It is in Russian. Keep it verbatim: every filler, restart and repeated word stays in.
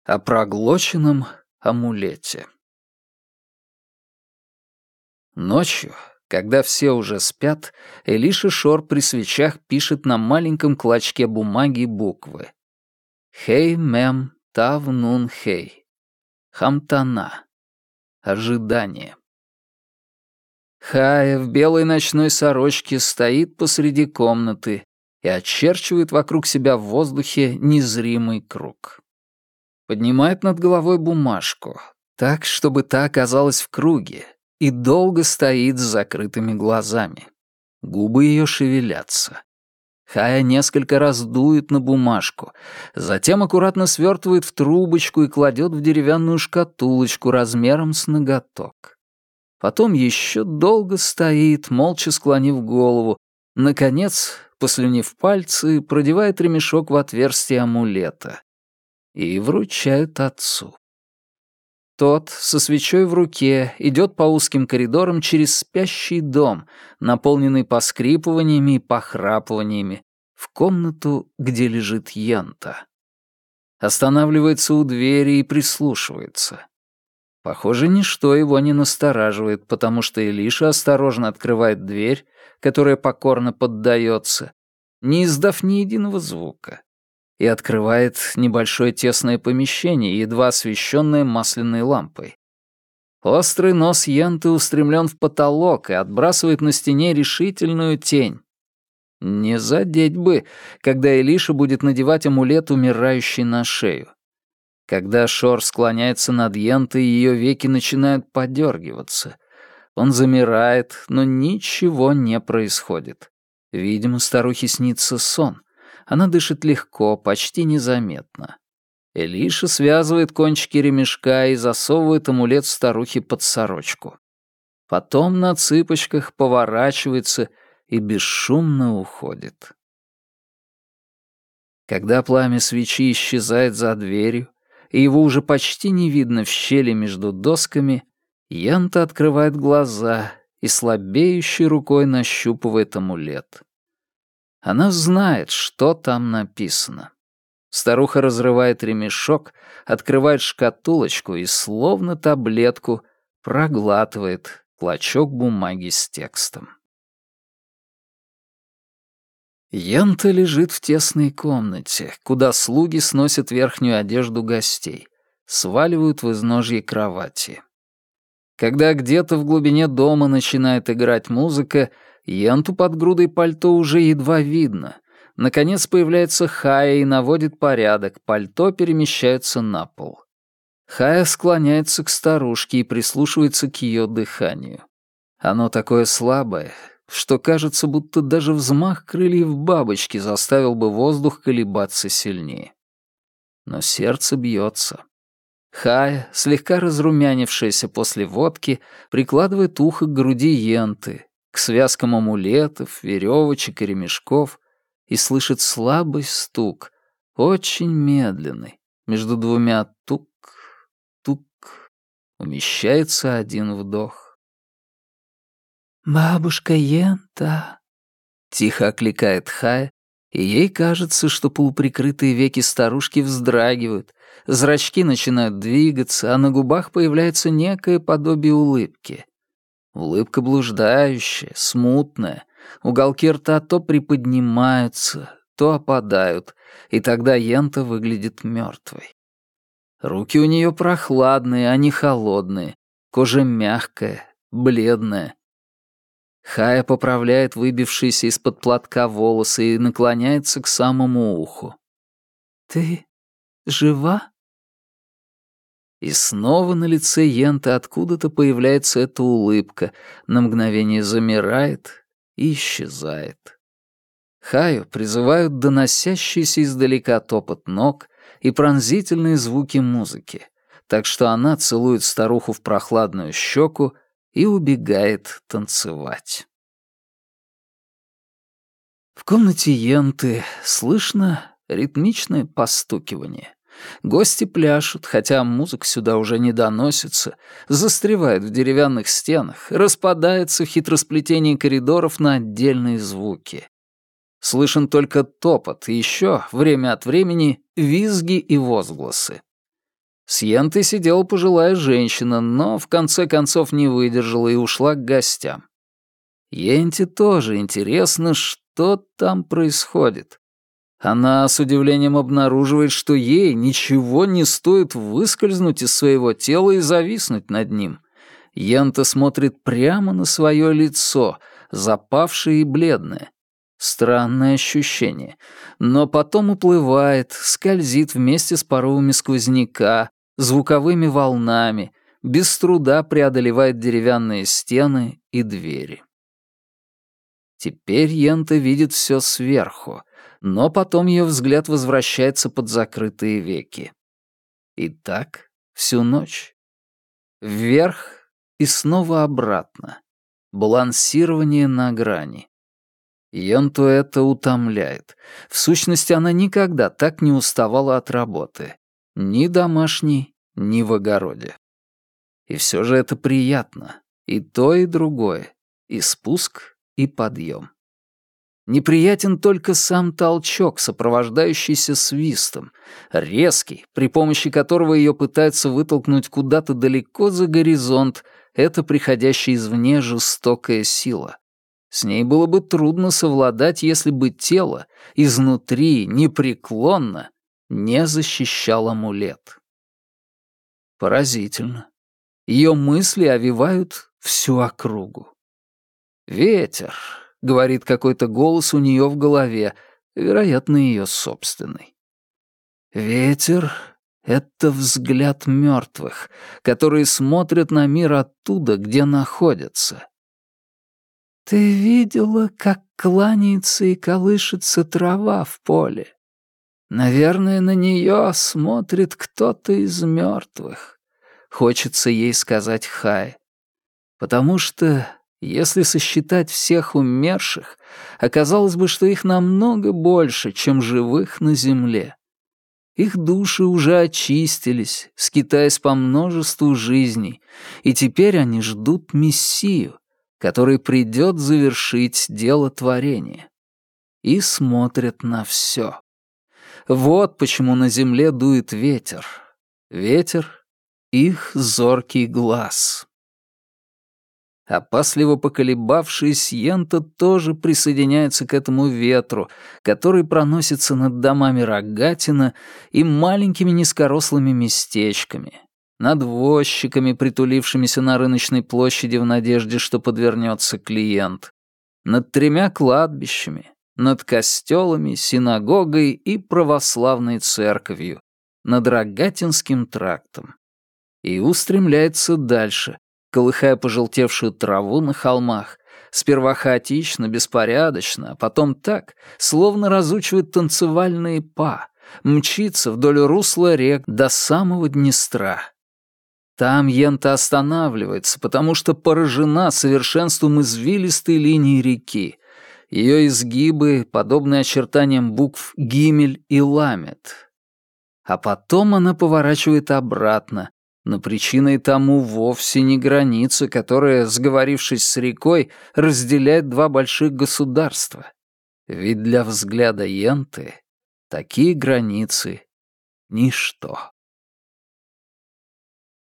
О проглоченном амулете. Ночью, когда все уже спят, Элиша Шор при свечах пишет на маленьком клочке бумаги буквы. «Хей мем тав нун хей». Хамтана. Ожидание. Хая в белой ночной сорочке стоит посреди комнаты и очерчивает вокруг себя в воздухе незримый круг. Поднимает над головой бумажку, так, чтобы та оказалась в круге, и долго стоит с закрытыми глазами. Губы ее шевелятся. Хая несколько раз дует на бумажку, затем аккуратно свертывает в трубочку и кладет в деревянную шкатулочку размером с ноготок. Потом еще долго стоит, молча склонив голову. Наконец, послюнив пальцы, продевает ремешок в отверстие амулета. И вручают отцу. Тот, со свечой в руке, идет по узким коридорам через спящий дом, наполненный поскрипываниями и похрапываниями, в комнату, где лежит Йента. Останавливается у двери и прислушивается. Похоже, ничто его не настораживает, потому что Элиша осторожно открывает дверь, которая покорно поддается, не издав ни единого звука, и открывает небольшое тесное помещение, едва освещенное масляной лампой. Острый нос Йенты устремлен в потолок и отбрасывает на стене решительную тень. Не задеть бы, когда Элиша будет надевать амулет умирающий на шею. Когда Шор склоняется над Йентой, ее веки начинают подергиваться. Он замирает, но ничего не происходит. Видимо, старухе снится сон. Она дышит легко, почти незаметно. Элиша связывает кончики ремешка и засовывает амулет старухи под сорочку. Потом на цыпочках поворачивается и бесшумно уходит. Когда пламя свечи исчезает за дверью, и его уже почти не видно в щели между досками, Йента открывает глаза и слабеющей рукой нащупывает амулет. Она знает, что там написано. Старуха разрывает ремешок, открывает шкатулочку и, словно таблетку, проглатывает клочок бумаги с текстом. Йента лежит в тесной комнате, куда слуги сносят верхнюю одежду гостей, сваливают в изножье кровати. Когда где-то в глубине дома начинает играть музыка, Йенту под грудой пальто уже едва видно. Наконец появляется Хая и наводит порядок, пальто перемещается на пол. Хая склоняется к старушке и прислушивается к ее дыханию. Оно такое слабое, что кажется, будто даже взмах крыльев бабочки заставил бы воздух колебаться сильнее. Но сердце бьется. Хая, слегка разрумянившаяся после водки, прикладывает ухо к груди Йенты, к связкам амулетов, веревочек и ремешков, и слышит слабый стук, очень медленный, между двумя тук-тук, умещается один вдох. «Бабушка Йента», — тихо окликает Хая, и ей кажется, что полуприкрытые веки старушки вздрагивают, зрачки начинают двигаться, а на губах появляется некое подобие улыбки. Улыбка блуждающая, смутная, уголки рта то приподнимаются, то опадают, и тогда Йента выглядит мертвой. Руки у нее прохладные, а не холодные, кожа мягкая, бледная. Хая поправляет выбившиеся из-под платка волосы и наклоняется к самому уху. «Ты жива?» И снова на лице Йенты откуда-то появляется эта улыбка, на мгновение замирает и исчезает. Хаю призывают доносящийся издалека топот ног и пронзительные звуки музыки, так что она целует старуху в прохладную щеку и убегает танцевать. В комнате Йенты слышно ритмичное постукивание. Гости пляшут, хотя музыка сюда уже не доносится, застревает в деревянных стенах, распадается в хитросплетении коридоров на отдельные звуки. Слышен только топот и еще, время от времени, визги и возгласы. С Йентой сидела пожилая женщина, но в конце концов не выдержала и ушла к гостям. Йенте тоже интересно, что там происходит. Она с удивлением обнаруживает, что ей ничего не стоит выскользнуть из своего тела и зависнуть над ним. Йента смотрит прямо на свое лицо, запавшее и бледное. Странное ощущение. Но потом уплывает, скользит вместе с порывами сквозняка, звуковыми волнами, без труда преодолевает деревянные стены и двери. Теперь Йента видит все сверху, но потом ее взгляд возвращается под закрытые веки. И так всю ночь. Вверх и снова обратно. Балансирование на грани. Йенту это утомляет. В сущности, она никогда так не уставала от работы. Ни домашней, ни в огороде. И все же это приятно. И то, и другое. И спуск, и подъем. Неприятен только сам толчок, сопровождающийся свистом, резкий, при помощи которого ее пытаются вытолкнуть куда-то далеко за горизонт, это приходящая извне жестокая сила. С ней было бы трудно совладать, если бы тело изнутри непреклонно не защищал амулет. Поразительно. Ее мысли овивают всю округу. «Ветер», — говорит какой-то голос у нее в голове, вероятно, ее собственный. «Ветер — это взгляд мертвых, которые смотрят на мир оттуда, где находятся». «Ты видела, как кланяется и колышется трава в поле? Наверное, на нее смотрит кто-то из мертвых», — хочется ей сказать Хай. Потому что, если сосчитать всех умерших, оказалось бы, что их намного больше, чем живых на земле. Их души уже очистились, скитаясь по множеству жизней, и теперь они ждут Мессию, который придет завершить дело творения. И смотрят на все. Вот почему на земле дует ветер. Ветер — их зоркий глаз. Опасливо поколебавшись, Йента тоже присоединяется к этому ветру, который проносится над домами Рогатина и маленькими низкорослыми местечками, над возчиками, притулившимися на рыночной площади в надежде, что подвернется клиент, над тремя кладбищами, над костелами, синагогой и православной церковью, над Рогатинским трактом. И устремляется дальше, колыхая пожелтевшую траву на холмах, сперва хаотично, беспорядочно, а потом так, словно разучивает танцевальные па, мчится вдоль русла рек до самого Днестра. Там Йента останавливается, потому что поражена совершенством извилистой линии реки. Ее изгибы подобны очертаниям букв «Гимель» и «Ламет». А потом она поворачивает обратно, но причиной тому вовсе не граница, которая, сговорившись с рекой, разделяет два больших государства. Ведь для взгляда Йенты такие границы — ничто.